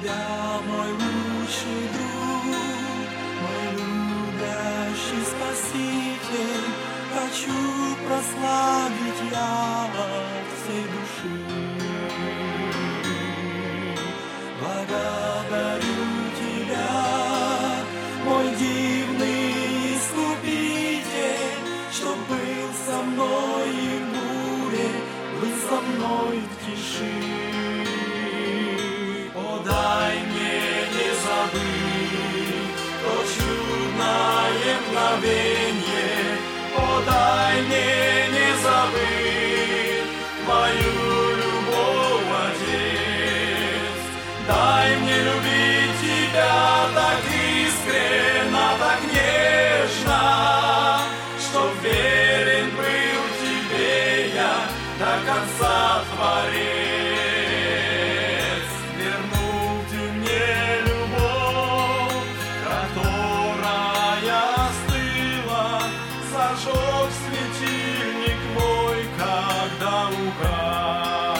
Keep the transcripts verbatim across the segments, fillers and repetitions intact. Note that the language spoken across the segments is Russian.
Тебя, мой лучший друг, мой любящий Спаситель, хочу прославить я от всей души. Благодарю Тебя, мой дивный Искупитель, что был со мной и в буре, был со мной в тиши. О, дай мне не забыть то чудное мгновенье, о, дай мне не забыть мою любовь, Отец. Дай мне любить Тебя так искренно, так нежно, чтоб верен был Тебе я до конца, Творец. Вернул Ты мне любовь, которая остыла, зажег светильник мой, когда угас.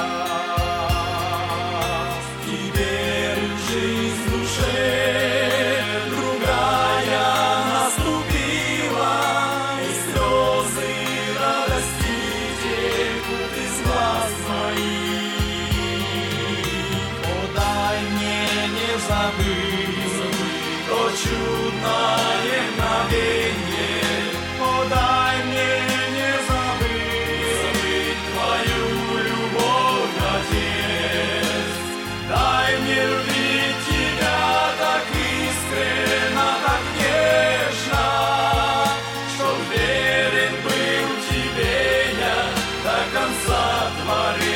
Теперь жизнь в душе другая наступила, и слезы радости текут из глаз моих. О, дай мне не забыть то чудное мгновенье, о, дай мне не забыть Твою любовь, Отец. Дай мне любить Тебя так искренно, так нежно, чтоб верен был Тебе я до конца, Творец.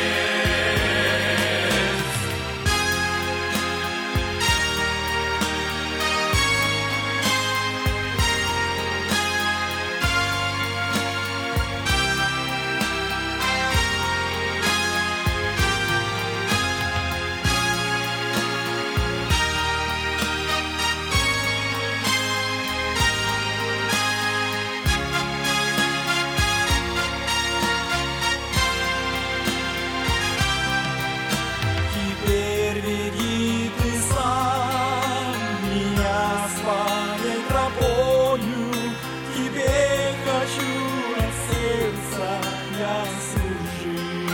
Теперь веди Ты сам меня своей тропою, Тебе хочу от сердца я служить.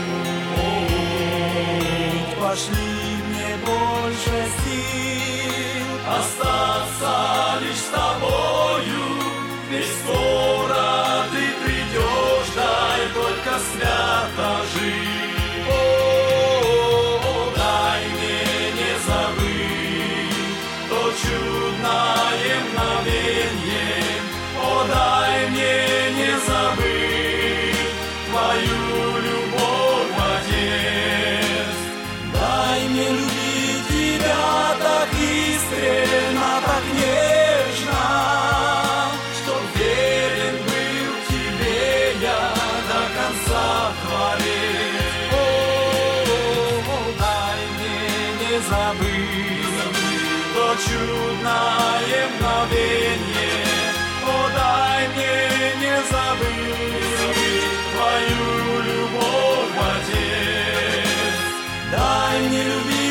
Пошли мне больше сил остаться лишь с Тобою, ведь скоро Ты придешь, дай только свято жить. Чудное мгновенье, о, дай мне не забыть Твою любовь, Отец. Дай мне любить Тебя так искренно, так нежно, чтоб верен был Тебе я до конца, Творец. О, дай мне не забыть то чудное мгновенье, о, дай мне не забыть Твою любовь, Отец. Дай мне любить